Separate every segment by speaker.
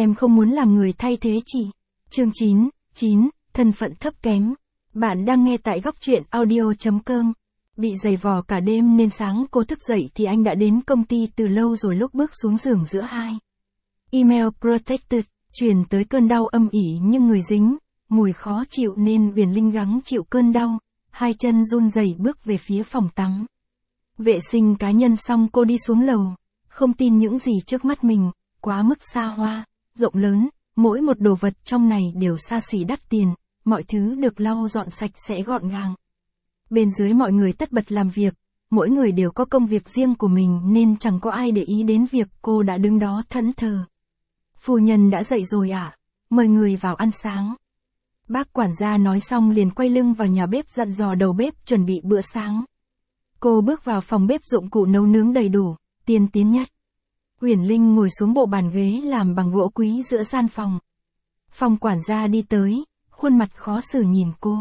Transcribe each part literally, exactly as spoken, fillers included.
Speaker 1: Em không muốn làm người thay thế chị. Chương chín, chín, thân phận thấp kém. Bạn đang nghe tại góc truyện audio chấm com. Bị giày vò cả đêm nên sáng cô thức dậy thì anh đã đến công ty từ lâu rồi. Lúc bước xuống giường giữa hai email protected, truyền tới cơn đau âm ỉ nhưng người dính, mùi khó chịu nên Huyền Linh gắng chịu cơn đau, hai chân run rẩy bước về phía phòng tắm. Vệ sinh cá nhân xong cô đi xuống lầu, không tin những gì trước mắt mình, quá mức xa hoa, rộng lớn, mỗi một đồ vật trong này đều xa xỉ đắt tiền, mọi thứ được lau dọn sạch sẽ gọn gàng. Bên dưới mọi người tất bật làm việc, mỗi người đều có công việc riêng của mình nên chẳng có ai để ý đến việc cô đã đứng đó thẫn thờ. Phu nhân đã dậy rồi ạ, à? Mời người vào ăn sáng. Bác quản gia nói xong liền quay lưng vào nhà bếp dặn dò đầu bếp chuẩn bị bữa sáng. Cô bước vào phòng bếp, dụng cụ nấu nướng đầy đủ, tiên tiến nhất. Huyền Linh ngồi xuống bộ bàn ghế làm bằng gỗ quý giữa gian phòng. Phòng quản gia đi tới, khuôn mặt khó xử nhìn cô.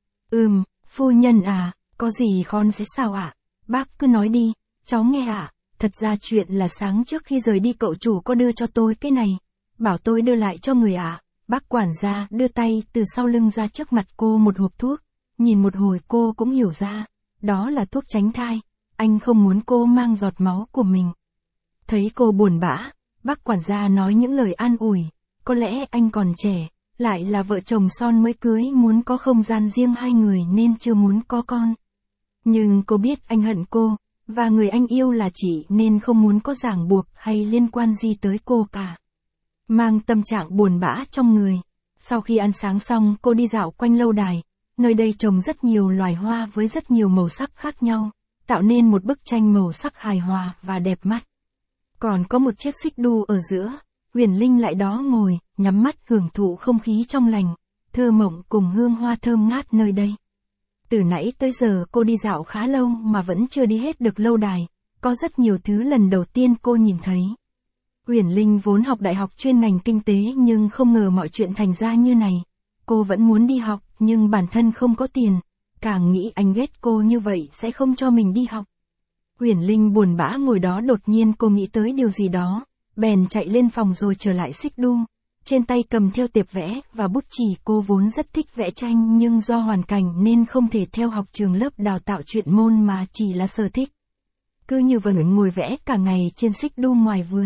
Speaker 1: Ừm, phu nhân à, có gì con sẽ sao ạ? À? Bác cứ nói đi, cháu nghe ạ. À? Thật ra chuyện là sáng trước khi rời đi cậu chủ có đưa cho tôi cái này, bảo tôi đưa lại cho người ạ. À? Bác quản gia đưa tay từ sau lưng ra trước mặt cô một hộp thuốc, nhìn một hồi cô cũng hiểu ra, đó là thuốc tránh thai, anh không muốn cô mang giọt máu của mình. Thấy cô buồn bã, bác quản gia nói những lời an ủi, có lẽ anh còn trẻ, lại là vợ chồng son mới cưới, muốn có không gian riêng hai người nên chưa muốn có con. Nhưng cô biết anh hận cô, và người anh yêu là chị nên không muốn có ràng buộc hay liên quan gì tới cô cả. Mang tâm trạng buồn bã trong người, sau khi ăn sáng xong cô đi dạo quanh lâu đài, nơi đây trồng rất nhiều loài hoa với rất nhiều màu sắc khác nhau, tạo nên một bức tranh màu sắc hài hòa và đẹp mắt. Còn có một chiếc xích đu ở giữa, Huyền Linh lại đó ngồi, nhắm mắt hưởng thụ không khí trong lành, thơ mộng cùng hương hoa thơm ngát nơi đây. Từ nãy tới giờ cô đi dạo khá lâu mà vẫn chưa đi hết được lâu đài, có rất nhiều thứ lần đầu tiên cô nhìn thấy. Huyền Linh vốn học đại học chuyên ngành kinh tế nhưng không ngờ mọi chuyện thành ra như này. Cô vẫn muốn đi học nhưng bản thân không có tiền, càng nghĩ anh ghét cô như vậy sẽ không cho mình đi học. Huyền Linh buồn bã ngồi đó, đột nhiên cô nghĩ tới điều gì đó, bèn chạy lên phòng rồi trở lại xích đu, trên tay cầm theo tiệp vẽ và bút chì. Cô vốn rất thích vẽ tranh nhưng do hoàn cảnh nên không thể theo học trường lớp đào tạo chuyên môn mà chỉ là sở thích. Cứ như vậy ngồi vẽ cả ngày trên xích đu ngoài vườn.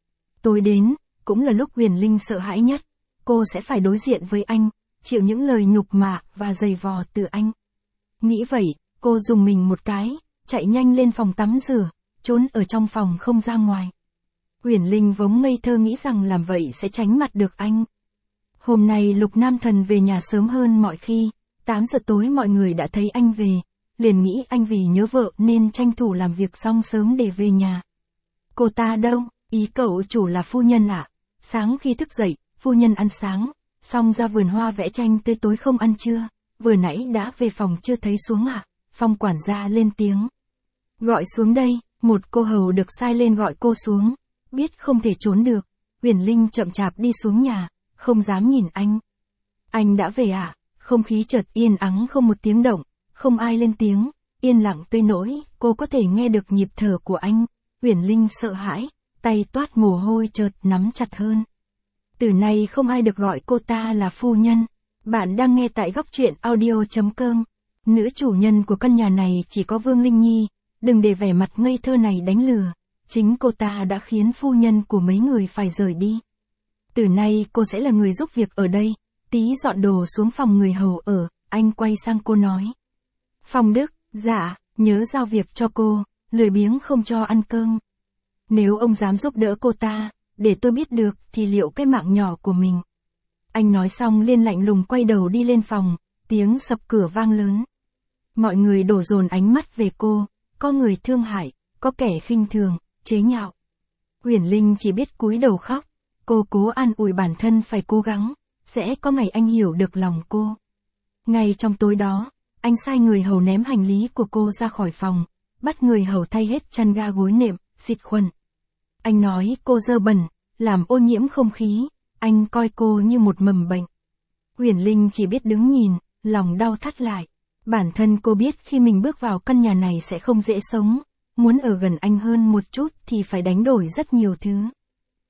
Speaker 1: Tối đến, cũng là lúc Huyền Linh sợ hãi nhất, cô sẽ phải đối diện với anh, chịu những lời nhục mạ và giày vò từ anh. Nghĩ vậy, cô dùng mình một cái, chạy nhanh lên phòng tắm rửa, trốn ở trong phòng không ra ngoài. Huyền Linh vốn ngây thơ nghĩ rằng làm vậy sẽ tránh mặt được anh. Hôm nay Lục Nam Thần về nhà sớm hơn mọi khi, tám giờ tối mọi người đã thấy anh về, liền nghĩ anh vì nhớ vợ nên tranh thủ làm việc xong sớm để về nhà. Cô ta đâu? Ý cậu chủ là phu nhân à? Sáng khi thức dậy, phu nhân ăn sáng, xong ra vườn hoa vẽ tranh tới tối không ăn trưa, vừa nãy đã về phòng chưa thấy xuống à? Phòng quản gia lên tiếng. Gọi xuống đây, một cô hầu được sai lên gọi cô xuống, biết không thể trốn được, Huyền Linh chậm chạp đi xuống nhà, không dám nhìn anh. Anh đã về à? Không khí chợt yên ắng không một tiếng động, không ai lên tiếng, yên lặng tới nỗi cô có thể nghe được nhịp thở của anh. Huyền Linh sợ hãi, tay toát mồ hôi chợt nắm chặt hơn. Từ nay không ai được gọi cô ta là phu nhân. Bạn đang nghe tại góc truyện audio chấm com. Nữ chủ nhân của căn nhà này chỉ có Vương Linh Nhi, đừng để vẻ mặt ngây thơ này đánh lừa. Chính cô ta đã khiến phu nhân của mấy người phải rời đi. Từ nay cô sẽ là người giúp việc ở đây. Tí dọn đồ xuống phòng người hầu ở, anh quay sang cô nói. Phong Đức, dạ, nhớ giao việc cho cô, lười biếng không cho ăn cơm. Nếu ông dám giúp đỡ cô ta, để tôi biết được thì liệu cái mạng nhỏ của mình. Anh nói xong liền lạnh lùng quay đầu đi lên phòng, tiếng sập cửa vang lớn. Mọi người đổ dồn ánh mắt về cô, có người thương hại, có kẻ khinh thường, chế nhạo. Huyền Linh chỉ biết cúi đầu khóc, cô cố an ủi bản thân phải cố gắng, sẽ có ngày anh hiểu được lòng cô. Ngay trong tối đó, anh sai người hầu ném hành lý của cô ra khỏi phòng, bắt người hầu thay hết chăn ga gối nệm, xịt khuẩn. Anh nói cô dơ bẩn, làm ô nhiễm không khí, anh coi cô như một mầm bệnh. Huyền Linh chỉ biết đứng nhìn, lòng đau thắt lại. Bản thân cô biết khi mình bước vào căn nhà này sẽ không dễ sống, muốn ở gần anh hơn một chút thì phải đánh đổi rất nhiều thứ.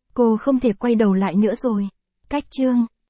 Speaker 1: Cô không thể quay đầu lại nữa rồi. Cách chương